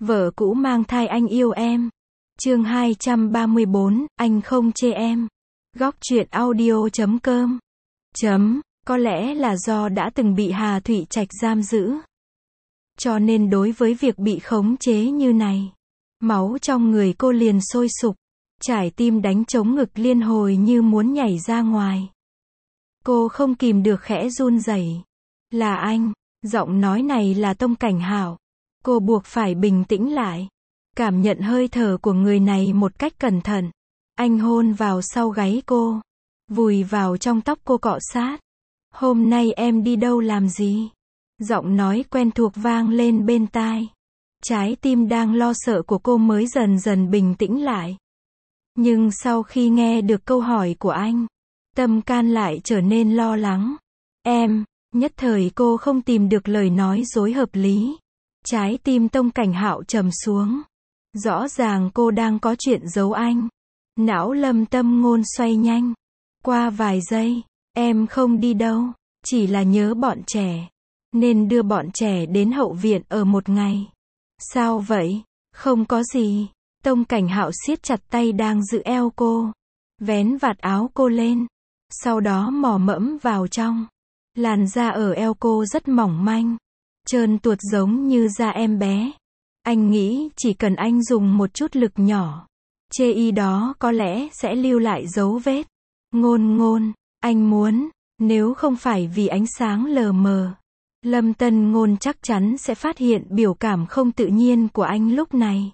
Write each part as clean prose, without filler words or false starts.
Vợ cũ mang thai anh yêu em. Chương 234, anh không chê em. Góc truyện audio.com. Có lẽ là do đã từng bị Hà Thụy Trạch giam giữ. Cho nên đối với việc bị khống chế như này, máu trong người cô liền sôi sục, trái tim đánh trống ngực liên hồi như muốn nhảy ra ngoài. Cô không kìm được khẽ run rẩy. Là anh, giọng nói này là Tông Cảnh Hạo. Cô buộc phải bình tĩnh lại, cảm nhận hơi thở của người này một cách cẩn thận. Anh hôn vào sau gáy cô, vùi vào trong tóc cô cọ sát. Hôm nay em đi đâu làm gì? Giọng nói quen thuộc vang lên bên tai. Trái tim đang lo sợ của cô mới dần dần bình tĩnh lại. Nhưng sau khi nghe được câu hỏi của anh, tâm can lại trở nên lo lắng. Em, nhất thời cô không tìm được lời nói dối hợp lý. Trái tim Tông Cảnh Hạo trầm xuống. Rõ ràng cô đang có chuyện giấu anh. Não Lâm Tâm Ngôn xoay nhanh. Qua vài giây, em không đi đâu, chỉ là nhớ bọn trẻ, nên đưa bọn trẻ đến hậu viện ở một ngày. Sao vậy? Không có gì. Tông Cảnh Hạo siết chặt tay đang giữ eo cô, vén vạt áo cô lên, sau đó mò mẫm vào trong. Làn da ở eo cô rất mỏng manh, trơn tuột giống như da em bé. Anh nghĩ chỉ cần anh dùng một chút lực nhỏ, chê y đó có lẽ sẽ lưu lại dấu vết. Ngôn, anh muốn, nếu không phải vì ánh sáng lờ mờ, Lâm Tân Ngôn chắc chắn sẽ phát hiện biểu cảm không tự nhiên của anh lúc này.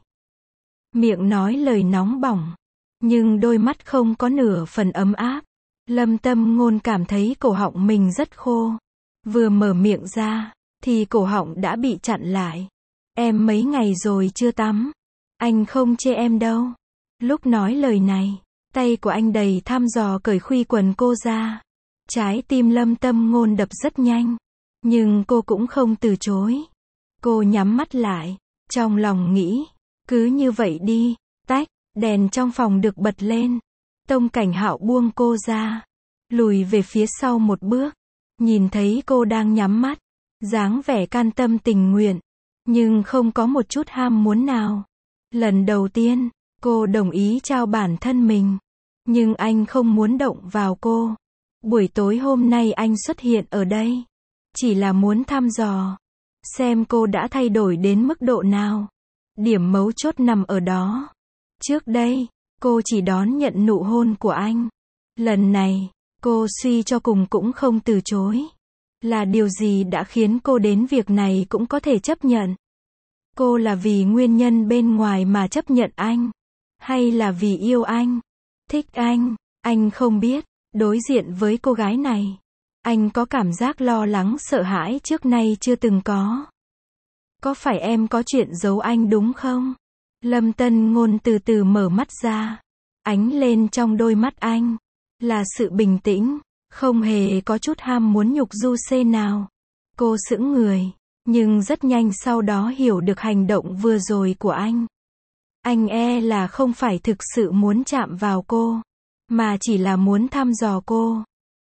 Miệng nói lời nóng bỏng, nhưng đôi mắt không có nửa phần ấm áp. Lâm Tâm Ngôn cảm thấy cổ họng mình rất khô. Vừa mở miệng ra, thì cổ họng đã bị chặn lại. Em mấy ngày rồi chưa tắm. Anh không chê em đâu. Lúc nói lời này, tay của anh đầy thăm dò cởi khuy quần cô ra. Trái tim Lâm Tâm Ngôn đập rất nhanh. Nhưng cô cũng không từ chối. Cô nhắm mắt lại, trong lòng nghĩ, cứ như vậy đi. Tách, đèn trong phòng được bật lên. Tông Cảnh Hạo buông cô ra, lùi về phía sau một bước. Nhìn thấy cô đang nhắm mắt, dáng vẻ can tâm tình nguyện, nhưng không có một chút ham muốn nào. Lần đầu tiên, cô đồng ý trao bản thân mình, nhưng anh không muốn động vào cô. Buổi tối hôm nay anh xuất hiện ở đây, chỉ là muốn thăm dò, xem cô đã thay đổi đến mức độ nào. Điểm mấu chốt nằm ở đó. Trước đây, cô chỉ đón nhận nụ hôn của anh. Lần này, cô suy cho cùng cũng không từ chối. Là điều gì đã khiến cô đến việc này cũng có thể chấp nhận? Cô là vì nguyên nhân bên ngoài mà chấp nhận anh? Hay là vì yêu anh? Thích anh không biết. Đối diện với cô gái này, anh có cảm giác lo lắng sợ hãi trước nay chưa từng có. Có phải em có chuyện giấu anh đúng không? Lâm Tân Ngôn từ từ mở mắt ra. Ánh lên trong đôi mắt anh là sự bình tĩnh, không hề có chút ham muốn nhục du xê nào. Cô sững người, nhưng rất nhanh sau đó hiểu được hành động vừa rồi của anh. Anh là không phải thực sự muốn chạm vào cô, mà chỉ là muốn thăm dò cô.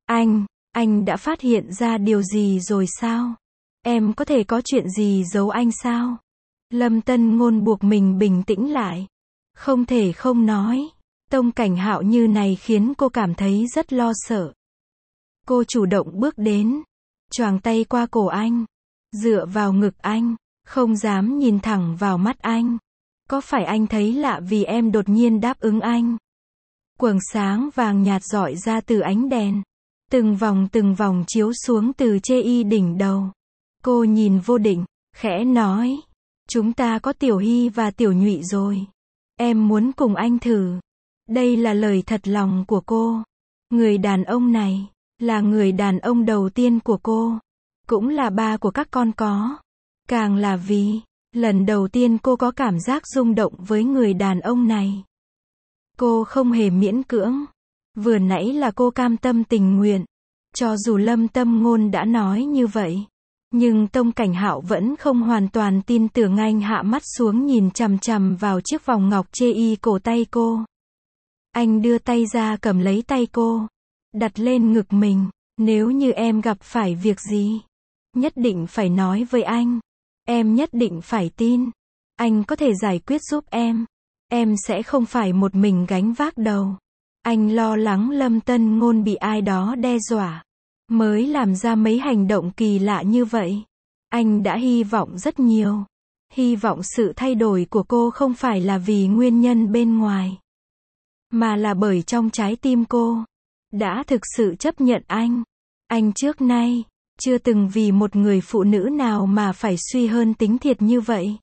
Anh đã phát hiện ra điều gì rồi sao? Em có thể có chuyện gì giấu anh sao? Lâm Tân Ngôn buộc mình bình tĩnh lại. Không thể không nói, Tông Cảnh Hạo như này khiến cô cảm thấy rất lo sợ. Cô chủ động bước đến, choàng tay qua cổ anh, dựa vào ngực anh, không dám nhìn thẳng vào mắt anh. Có phải anh thấy lạ vì em đột nhiên đáp ứng anh? Quầng sáng vàng nhạt rọi ra từ ánh đèn, từng vòng chiếu xuống từ chê y đỉnh đầu. Cô nhìn Vô Định, khẽ nói, chúng ta có Tiểu Hy và Tiểu Nhụy rồi. Em muốn cùng anh thử. Đây là lời thật lòng của cô. Người đàn ông này là người đàn ông đầu tiên của cô, cũng là ba của các con có. Càng là vì lần đầu tiên cô có cảm giác rung động với người đàn ông này. Cô không hề miễn cưỡng. Vừa nãy là cô cam tâm tình nguyện. Cho dù Lâm Tâm Ngôn đã nói như vậy, nhưng Tông Cảnh Hạo vẫn không hoàn toàn tin tưởng. Anh hạ mắt xuống nhìn chằm chằm vào chiếc vòng ngọc chê y cổ tay cô. Anh đưa tay ra cầm lấy tay cô, đặt lên ngực mình. Nếu như em gặp phải việc gì, nhất định phải nói với anh. Em nhất định phải tin. Anh có thể giải quyết giúp em sẽ không phải một mình gánh vác đầu. Anh lo lắng Lâm Tân Ngôn bị ai đó đe dọa, mới làm ra mấy hành động kỳ lạ như vậy. Anh đã hy vọng rất nhiều. Hy vọng sự thay đổi của cô không phải là vì nguyên nhân bên ngoài, mà là bởi trong trái tim cô đã thực sự chấp nhận anh. Anh trước nay chưa từng vì một người phụ nữ nào mà phải suy hơn tính thiệt như vậy.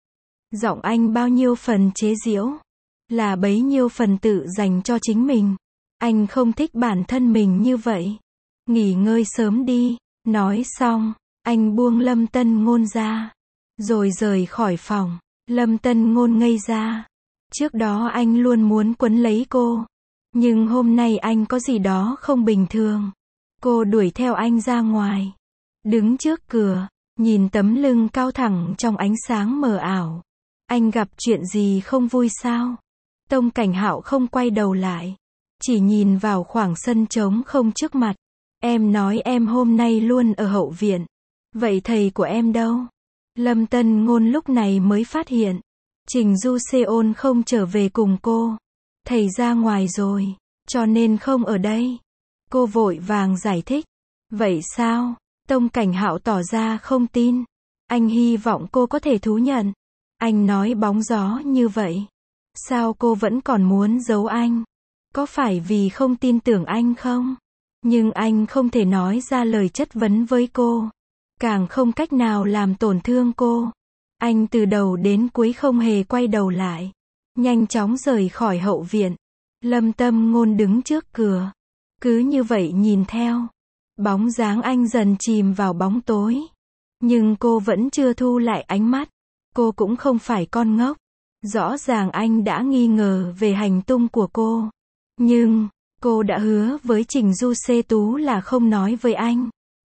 Giọng anh bao nhiêu phần chế giễu, là bấy nhiêu phần tự dành cho chính mình. Anh không thích bản thân mình như vậy. Nghỉ ngơi sớm đi. Nói xong, anh buông Lâm Tân Ngôn ra, rồi rời khỏi phòng. Lâm Tân Ngôn ngây ra. Trước đó anh luôn muốn quấn lấy cô, nhưng hôm nay anh có gì đó không bình thường. Cô đuổi theo anh ra ngoài, đứng trước cửa, nhìn tấm lưng cao thẳng trong ánh sáng mờ ảo. Anh gặp chuyện gì không vui sao? Tông Cảnh Hạo không quay đầu lại, chỉ nhìn vào khoảng sân trống không trước mặt. Em nói em hôm nay luôn ở hậu viện. Vậy thầy của em đâu? Lâm Tân Ngôn lúc này mới phát hiện, Trình Du Seon không trở về cùng cô. Thầy ra ngoài rồi, cho nên không ở đây. Cô vội vàng giải thích. Vậy sao? Tông Cảnh Hạo tỏ ra không tin. Anh hy vọng cô có thể thú nhận. Anh nói bóng gió như vậy. Sao cô vẫn còn muốn giấu anh? Có phải vì không tin tưởng anh không? Nhưng anh không thể nói ra lời chất vấn với cô, càng không cách nào làm tổn thương cô. Anh từ đầu đến cuối không hề quay đầu lại, nhanh chóng rời khỏi hậu viện. Lâm Tâm Ngôn đứng trước cửa, cứ như vậy nhìn theo. Bóng dáng anh dần chìm vào bóng tối, nhưng cô vẫn chưa thu lại ánh mắt. Cô cũng không phải con ngốc. Rõ ràng anh đã nghi ngờ về hành tung của cô, nhưng cô đã hứa với Trình Du Sê Tú là không nói với anh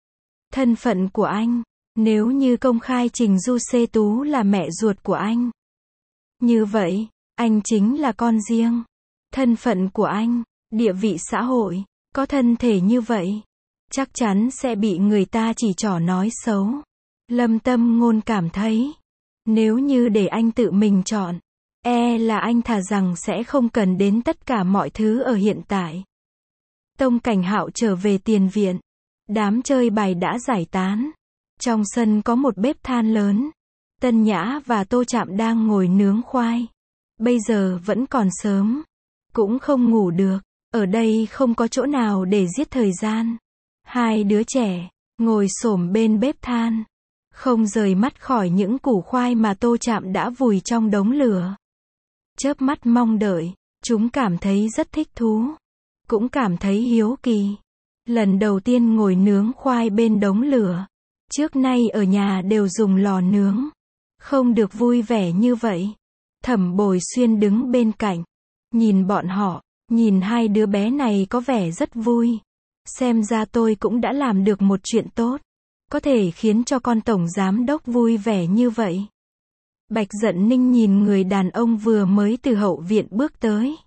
thân phận của anh. Nếu như công khai Trình Du Sê Tú là mẹ ruột của anh, như vậy, anh chính là con riêng. Thân phận của anh, địa vị xã hội, có thân thể như vậy, chắc chắn sẽ bị người ta chỉ trỏ nói xấu. Lâm Tâm Ngôn cảm thấy, nếu như để anh tự mình chọn, là anh thà rằng sẽ không cần đến tất cả mọi thứ ở hiện tại. Tông Cảnh Hạo trở về tiền viện. Đám chơi bài đã giải tán. Trong sân có một bếp than lớn. Tân Nhã và Tô Trạm đang ngồi nướng khoai. Bây giờ vẫn còn sớm, cũng không ngủ được. Ở đây không có chỗ nào để giết thời gian. Hai đứa trẻ ngồi xổm bên bếp than, không rời mắt khỏi những củ khoai mà Tô Trạm đã vùi trong đống lửa. Chớp mắt mong đợi, chúng cảm thấy rất thích thú, cũng cảm thấy hiếu kỳ. Lần đầu tiên ngồi nướng khoai bên đống lửa. Trước nay ở nhà đều dùng lò nướng, không được vui vẻ như vậy. Thẩm Bồi Xuyên đứng bên cạnh, nhìn bọn họ, nhìn hai đứa bé này có vẻ rất vui. Xem ra tôi cũng đã làm được một chuyện tốt, có thể khiến cho con tổng giám đốc vui vẻ như vậy. Bạch Dận Ninh nhìn người đàn ông vừa mới từ hậu viện bước tới,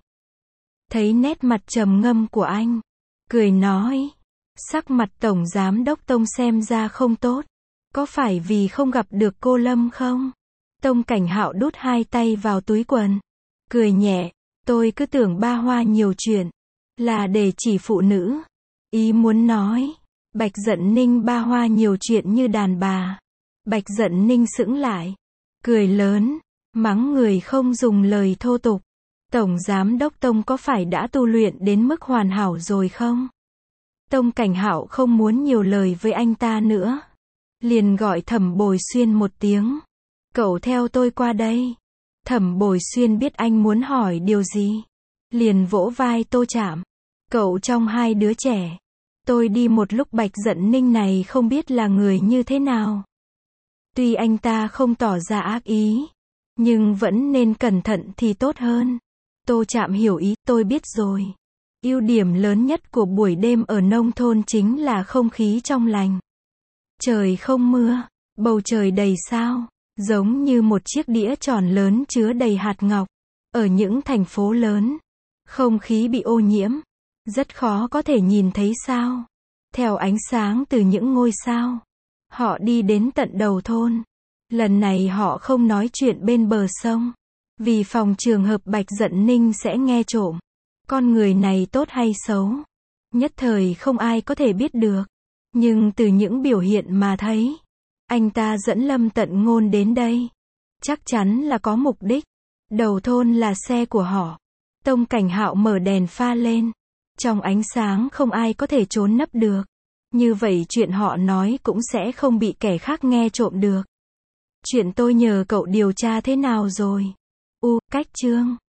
thấy nét mặt trầm ngâm của anh, cười nói, sắc mặt tổng giám đốc Tông xem ra không tốt, có phải vì không gặp được cô Lâm không? Tông Cảnh Hạo đút hai tay vào túi quần, cười nhẹ, tôi cứ tưởng ba hoa nhiều chuyện là để chỉ phụ nữ. Ý muốn nói, Bạch Dận Ninh ba hoa nhiều chuyện như đàn bà. Bạch Dận Ninh sững lại, cười lớn, mắng người không dùng lời thô tục. Tổng giám đốc Tông có phải đã tu luyện đến mức hoàn hảo rồi không? Tông Cảnh Hạo không muốn nhiều lời với anh ta nữa, liền gọi Thẩm Bồi Xuyên một tiếng. Cậu theo tôi qua đây. Thẩm Bồi Xuyên biết anh muốn hỏi điều gì, liền vỗ vai Tô Trạm. Cậu trong hai đứa trẻ, tôi đi một lúc. Bạch Dận Ninh này không biết là người như thế nào. Tuy anh ta không tỏ ra ác ý, nhưng vẫn nên cẩn thận thì tốt hơn. Tô Trạm hiểu ý, tôi biết rồi. Ưu điểm lớn nhất của buổi đêm ở nông thôn chính là không khí trong lành. Trời không mưa, bầu trời đầy sao, giống như một chiếc đĩa tròn lớn chứa đầy hạt ngọc. Ở những thành phố lớn, không khí bị ô nhiễm, rất khó có thể nhìn thấy sao. Theo ánh sáng từ những ngôi sao, họ đi đến tận đầu thôn. Lần này họ không nói chuyện bên bờ sông. Vì phòng trường hợp Bạch Dận Ninh sẽ nghe trộm. Con người này tốt hay xấu? Nhất thời không ai có thể biết được. Nhưng từ những biểu hiện mà thấy, anh ta dẫn Lâm Tận Ngôn đến đây. Chắc chắn là có mục đích. Đầu thôn là xe của họ. Tông Cảnh Hạo mở đèn pha lên. Trong ánh sáng không ai có thể trốn nấp được. Như vậy chuyện họ nói cũng sẽ không bị kẻ khác nghe trộm được. Chuyện tôi nhờ cậu điều tra thế nào rồi? Cách chương